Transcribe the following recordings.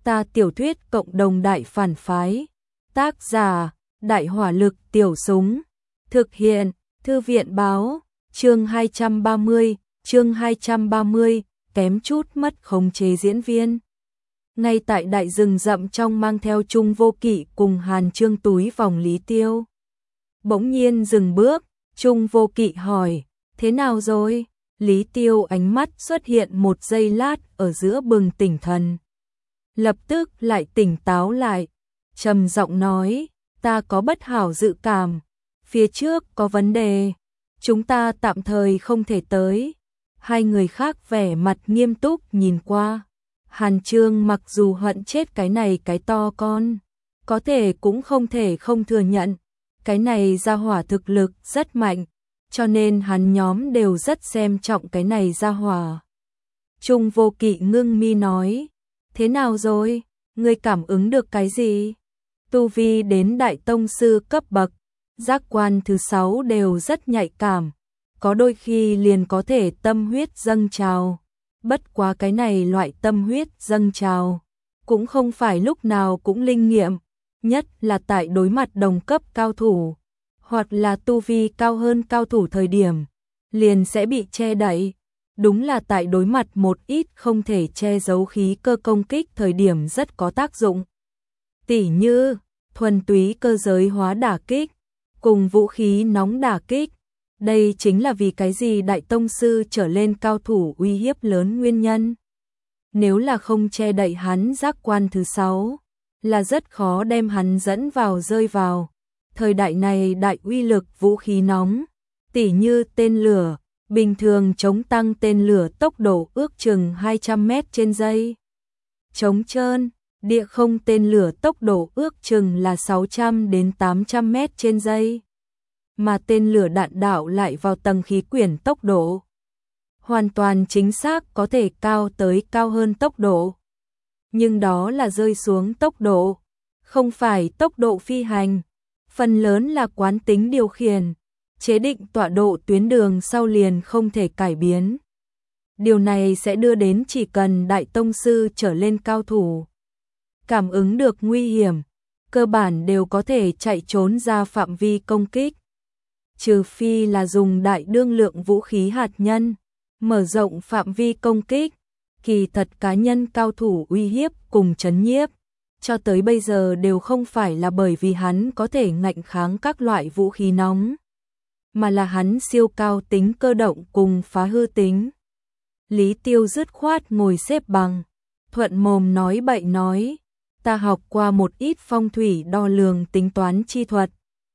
Ta tiểu thuyết cộng đồng đại phản phái. Tác giả, Đại hỏa lực tiểu súng. Thực hiện, Thư viện báo, chương 230, kém chút mất khống chế diễn viên. Ngay tại đại rừng rậm trong mang theo Trung Vô Kỵ cùng Hàn Chương túi vòng Lý Tiêu. Bỗng nhiên dừng bước, Trung Vô Kỵ hỏi, thế nào rồi? Lý Tiêu ánh mắt xuất hiện một giây lát ở giữa bừng tỉnh thần. Lập tức lại tỉnh táo lại, trầm giọng nói, ta có bất hảo dự cảm, phía trước có vấn đề, chúng ta tạm thời không thể tới. Hai người khác vẻ mặt nghiêm túc nhìn qua. Hàn Chương mặc dù hận chết cái này cái to con, có thể cũng không thể không thừa nhận, cái này ra hỏa thực lực rất mạnh, cho nên hắn nhóm đều rất xem trọng cái này ra hỏa. Trung Vô Kỵ ngưng mi nói, thế nào rồi, ngươi cảm ứng được cái gì? Tu vi đến đại tông sư cấp bậc, giác quan thứ 6 đều rất nhạy cảm, có đôi khi liền có thể tâm huyết dâng trào. Bất quá cái này loại tâm huyết dâng trào, cũng không phải lúc nào cũng linh nghiệm, nhất là tại đối mặt đồng cấp cao thủ, hoặc là tu vi cao hơn cao thủ thời điểm, liền sẽ bị che đậy. Đúng là tại đối mặt một ít không thể che giấu khí cơ công kích thời điểm rất có tác dụng. Tỉ như, thuần túy cơ giới hóa đả kích, cùng vũ khí nóng đả kích. Đây chính là vì cái gì đại tông sư trở lên cao thủ uy hiếp lớn nguyên nhân. Nếu là không che đậy hắn giác quan thứ 6, là rất khó đem hắn dẫn vào rơi vào. Thời đại này đại uy lực vũ khí nóng, tỉ như tên lửa, bình thường chống tăng tên lửa tốc độ ước chừng 200 mét trên giây. Chống trơn, địa không tên lửa tốc độ ước chừng là 600 đến 800 mét trên giây. Mà tên lửa đạn đạo lại vào tầng khí quyển tốc độ hoàn toàn chính xác có thể cao tới cao hơn tốc độ. Nhưng đó là rơi xuống tốc độ, không phải tốc độ phi hành. Phần lớn là quán tính điều khiển, chế định tọa độ tuyến đường sau liền không thể cải biến. Điều này sẽ đưa đến chỉ cần đại tông sư trở lên cao thủ cảm ứng được nguy hiểm, cơ bản đều có thể chạy trốn ra phạm vi công kích. Trừ phi là dùng đại đương lượng vũ khí hạt nhân, mở rộng phạm vi công kích, kỳ thật cá nhân cao thủ uy hiếp cùng trấn nhiếp, cho tới bây giờ đều không phải là bởi vì hắn có thể ngạnh kháng các loại vũ khí nóng, mà là hắn siêu cao tính cơ động cùng phá hư tính. Lý Tiêu dứt khoát ngồi xếp bằng, thuận mồm nói bậy nói, ta học qua một ít phong thủy đo lường tính toán chi thuật.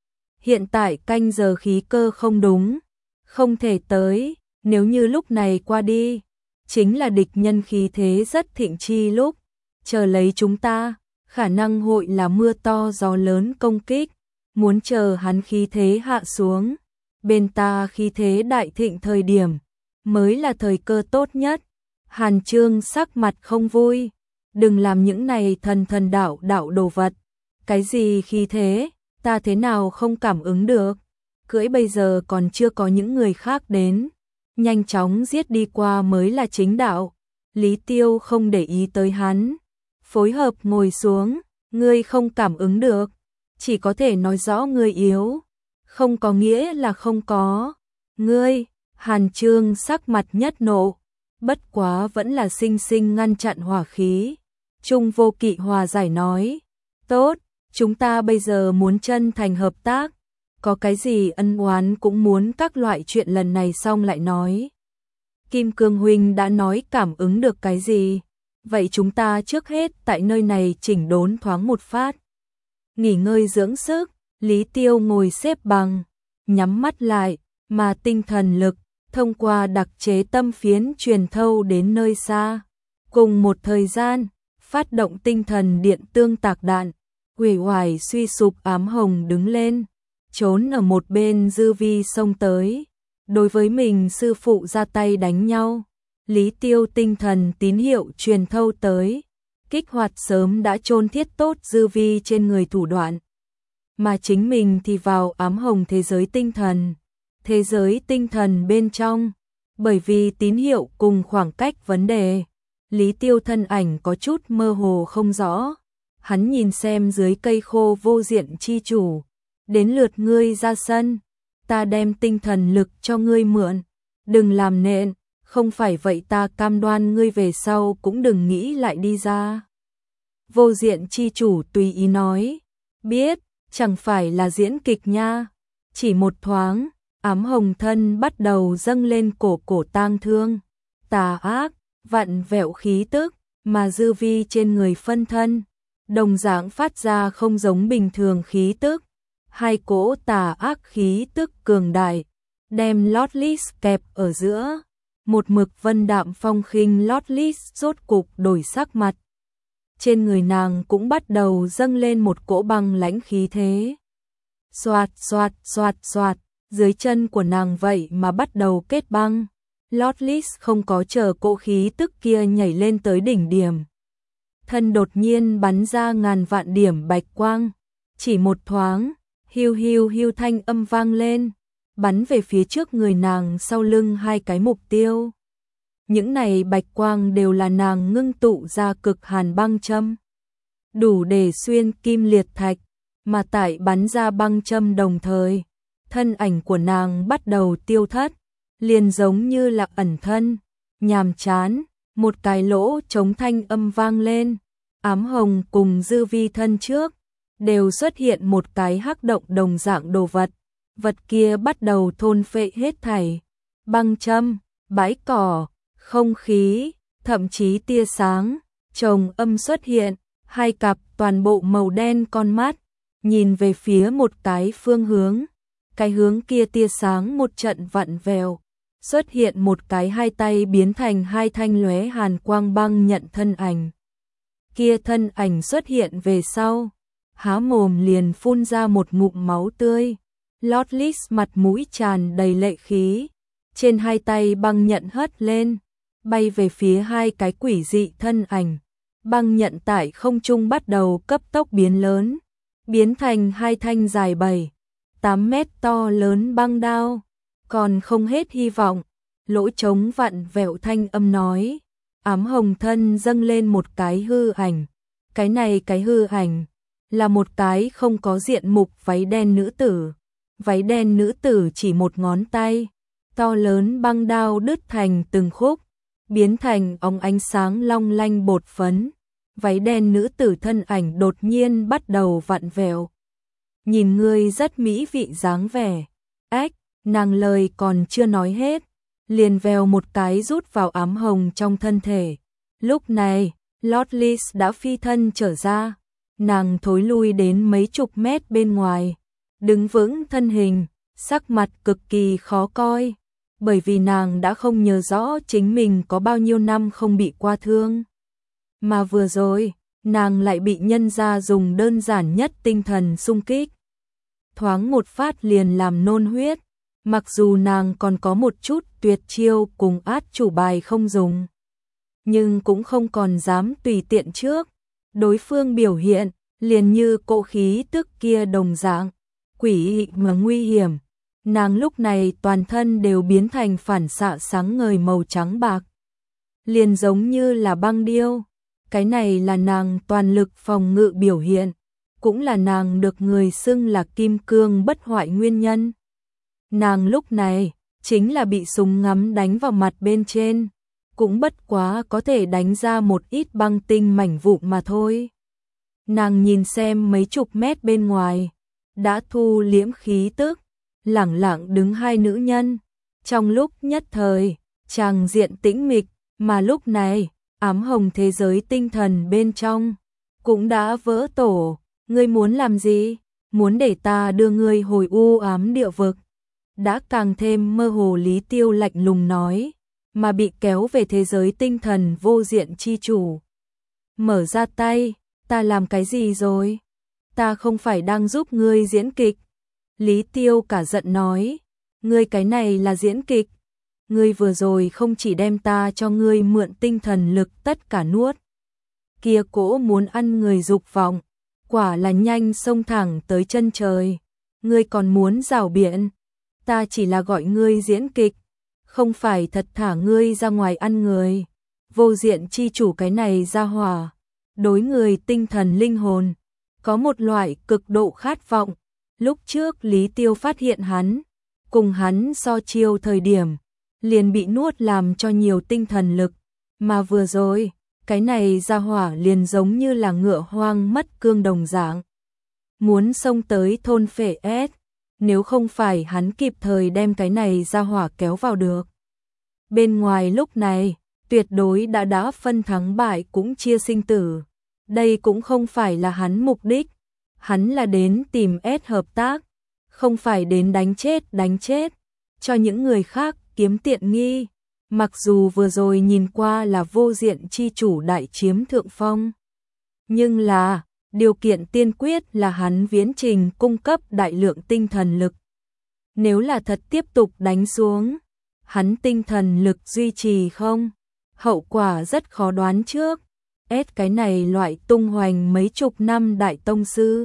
Hiện tại canh giờ khí cơ không đúng, không thể tới, nếu như lúc này qua đi, chính là địch nhân khí thế rất thịnh chi lúc, chờ lấy chúng ta, khả năng hội là mưa to gió lớn công kích, muốn chờ hắn khí thế hạ xuống, bên ta khí thế đại thịnh thời điểm, mới là thời cơ tốt nhất. Hàn Chương sắc mặt không vui, đừng làm những này thần đạo đồ vật, cái gì khí thế? Ta thế nào không cảm ứng được, cưỡi bây giờ còn chưa có những người khác đến, nhanh chóng giết đi qua mới là chính đạo. Lý Tiêu không để ý tới hắn, phối hợp ngồi xuống, ngươi không cảm ứng được, chỉ có thể nói rõ ngươi yếu, không có nghĩa là không có. Ngươi, Hàn Chương sắc mặt nhất nộ, bất quá vẫn là sinh sinh ngăn chặn hỏa khí. Trung Vô Kỵ hòa giải nói, tốt. Chúng ta bây giờ muốn chân thành hợp tác, có cái gì ân oán cũng muốn các loại chuyện lần này xong lại nói. Kim Cương huynh đã nói cảm ứng được cái gì, vậy chúng ta trước hết tại nơi này chỉnh đốn thoáng một phát. Nghỉ ngơi dưỡng sức, Lý Tiêu ngồi xếp bằng, nhắm mắt lại, mà tinh thần lực, thông qua đặc chế tâm phiến truyền thâu đến nơi xa. Cùng một thời gian, phát động tinh thần điện tương tạc đạn. Quỷ oải suy sụp ám hồng đứng lên, trốn ở một bên dư vi xông tới. Đối với mình sư phụ ra tay đánh nhau, Lý Tiêu tinh thần tín hiệu truyền thâu tới, kích hoạt sớm đã chôn thiết tốt dư vi trên người thủ đoạn. Mà chính mình thì vào ám hồng thế giới tinh thần bên trong, bởi vì tín hiệu cùng khoảng cách vấn đề, Lý Tiêu thân ảnh có chút mơ hồ không rõ. Hắn nhìn xem dưới cây khô vô diện chi chủ. Đến lượt ngươi ra sân. Ta đem tinh thần lực cho ngươi mượn. Đừng làm nện. Không phải vậy ta cam đoan ngươi về sau cũng đừng nghĩ lại đi ra. Vô diện chi chủ tùy ý nói. Biết, chẳng phải là diễn kịch nha. Chỉ một thoáng, ám hồng thân bắt đầu dâng lên cổ tang thương. Tà ác, vặn vẹo khí tức, mà dư vi trên người phân thân. Đồng dạng phát ra không giống bình thường khí tức. Hai cỗ tà ác khí tức cường đại, đem Lotless kẹp ở giữa. Một mực vân đạm phong khinh Lotless rốt cục đổi sắc mặt. Trên người nàng cũng bắt đầu dâng lên một cỗ băng lãnh khí thế. Xoạt xoạt xoạt xoạt, dưới chân của nàng vậy mà bắt đầu kết băng. Lotless không có chờ cỗ khí tức kia nhảy lên tới đỉnh điểm. Thân đột nhiên bắn ra ngàn vạn điểm bạch quang. Chỉ một thoáng, hiu hiu hiu thanh âm vang lên, bắn về phía trước người nàng sau lưng hai cái mục tiêu. Những này bạch quang đều là nàng ngưng tụ ra cực hàn băng châm. Đủ để xuyên kim liệt thạch, mà tại bắn ra băng châm đồng thời, thân ảnh của nàng bắt đầu tiêu thất, liền giống như là ẩn thân, nhàm chán, một cái lỗ trống thanh âm vang lên, ám hồng cùng dư vi thân trước, đều xuất hiện một cái hắc động đồng dạng đồ vật, vật kia bắt đầu thôn phệ hết thảy, băng châm, bãi cỏ, không khí, thậm chí tia sáng, chồng âm xuất hiện, hai cặp toàn bộ màu đen con mắt, nhìn về phía một cái phương hướng, cái hướng kia tia sáng một trận vặn vẹo, xuất hiện một cái hai tay biến thành hai thanh lóe hàn quang băng nhận thân ảnh. Kia thân ảnh xuất hiện về sau, há mồm liền phun ra một ngụm máu tươi. Lotless mặt mũi tràn đầy lệ khí, trên hai tay băng nhận hất lên, bay về phía hai cái quỷ dị thân ảnh. Băng nhận tại không trung bắt đầu cấp tốc biến lớn, biến thành hai thanh dài 7-8 mét to lớn băng đao. Còn không hết hy vọng, lỗ trống vặn vẹo thanh âm nói, ám hồng thân dâng lên một cái hư ảnh. Cái này cái hư ảnh là một cái không có diện mục váy đen nữ tử. Váy đen nữ tử chỉ một ngón tay, to lớn băng đao đứt thành từng khúc, biến thành óng ánh sáng long lanh bột phấn. Váy đen nữ tử thân ảnh đột nhiên bắt đầu vặn vẹo. Nhìn ngươi rất mỹ vị dáng vẻ. Ách, nàng lời còn chưa nói hết, liền vèo một cái rút vào ám hồng trong thân thể. Lúc này, Lotless đã phi thân trở ra, nàng thối lui đến mấy chục mét bên ngoài, đứng vững thân hình, sắc mặt cực kỳ khó coi, bởi vì nàng đã không nhớ rõ chính mình có bao nhiêu năm không bị qua thương. Mà vừa rồi, nàng lại bị nhân gia dùng đơn giản nhất tinh thần xung kích. Thoáng một phát liền làm nôn huyết, mặc dù nàng còn có một chút tuyệt chiêu cùng át chủ bài không dùng. Nhưng cũng không còn dám tùy tiện trước, đối phương biểu hiện, liền như cỗ khí tức kia đồng dạng, quỷ mà nguy hiểm. Nàng lúc này toàn thân đều biến thành phản xạ sáng ngời màu trắng bạc. Liền giống như là băng điêu. Cái này là nàng toàn lực phòng ngự biểu hiện, cũng là nàng được người xưng là kim cương bất hoại nguyên nhân. Nàng lúc này chính là bị súng ngắm đánh vào mặt bên trên, cũng bất quá có thể đánh ra một ít băng tinh mảnh vụn mà thôi. Nàng nhìn xem mấy chục mét bên ngoài, đã thu liễm khí tức, lẳng lặng đứng hai nữ nhân. Trong lúc nhất thời, tràng diện tĩnh mịch, mà lúc này, ám hồng thế giới tinh thần bên trong cũng đã vỡ tổ. Ngươi muốn làm gì? Muốn để ta đưa ngươi hồi u ám địa vực? Đã càng thêm mơ hồ Lý Tiêu lạnh lùng nói, mà bị kéo về thế giới tinh thần vô diện chi chủ. Mở ra tay, ta làm cái gì rồi? Ta không phải đang giúp ngươi diễn kịch. Lý Tiêu cả giận nói, ngươi cái này là diễn kịch. Ngươi vừa rồi không chỉ đem ta cho ngươi mượn tinh thần lực tất cả nuốt. Kia cỗ muốn ăn người dục vọng, quả là nhanh xông thẳng tới chân trời. Ngươi còn muốn rảo biện, ta chỉ là gọi ngươi diễn kịch, không phải thật thả ngươi ra ngoài ăn người. Vô diện chi chủ cái này ra hỏa, đối người tinh thần linh hồn, có một loại cực độ khát vọng. Lúc trước Lý Tiêu phát hiện hắn, cùng hắn so chiêu thời điểm, liền bị nuốt làm cho nhiều tinh thần lực, mà vừa rồi, cái này ra hỏa liền giống như là ngựa hoang mất cương đồng dạng. Muốn xông tới thôn phệ S, nếu không phải hắn kịp thời đem cái này ra hỏa kéo vào được. Bên ngoài lúc này, tuyệt đối đã phân thắng bại cũng chia sinh tử. Đây cũng không phải là hắn mục đích, hắn là đến tìm S hợp tác, không phải đến đánh chết, cho những người khác kiếm tiện nghi. Mặc dù vừa rồi nhìn qua là vô diện chi chủ đại chiếm thượng phong, nhưng là, điều kiện tiên quyết là hắn viễn trình cung cấp đại lượng tinh thần lực. Nếu là thật tiếp tục đánh xuống, hắn tinh thần lực duy trì không, hậu quả rất khó đoán trước. Cái này loại tung hoành mấy chục năm đại tông sư,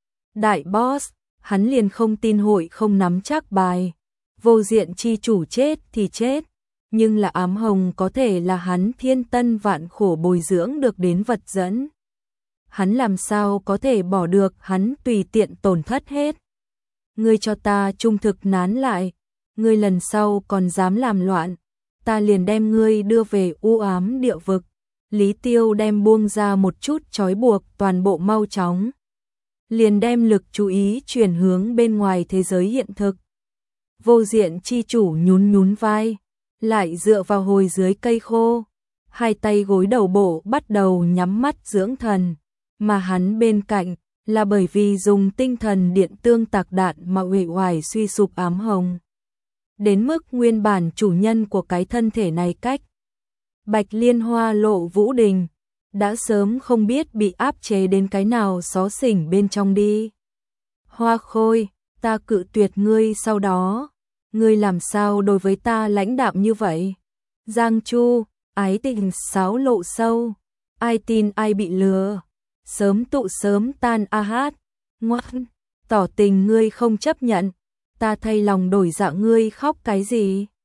đại boss, hắn liền không tin hội không nắm chắc bài. Vô diện chi chủ chết thì chết, nhưng là ám hồng có thể là hắn thiên tân vạn khổ bồi dưỡng được đến vật dẫn. Hắn làm sao có thể bỏ được hắn tùy tiện tổn thất hết. Ngươi cho ta trung thực nán lại, ngươi lần sau còn dám làm loạn, ta liền đem ngươi đưa về u ám địa vực. Lý Tiêu đem buông ra một chút trói buộc toàn bộ mau chóng, liền đem lực chú ý chuyển hướng bên ngoài thế giới hiện thực. Vô diện chi chủ nhún vai, lại dựa vào hồi dưới cây khô, hai tay gối đầu bộ bắt đầu nhắm mắt dưỡng thần, mà hắn bên cạnh là bởi vì dùng tinh thần điện tương tạc đạn mà uể oải suy sụp ám hồng. Đến mức nguyên bản chủ nhân của cái thân thể này cách Bạch Liên Hoa Lộ Vũ Đình đã sớm không biết bị áp chế đến cái nào xó xỉnh bên trong đi. Hoa Khôi, ta cự tuyệt ngươi sau đó, ngươi làm sao đối với ta lãnh đạm như vậy? Giang Chu, ái tình sáo lộ sâu, ai tin ai bị lừa, sớm tụ sớm tan a hát, ngoan, tỏ tình ngươi không chấp nhận, ta thay lòng đổi dạ ngươi khóc cái gì?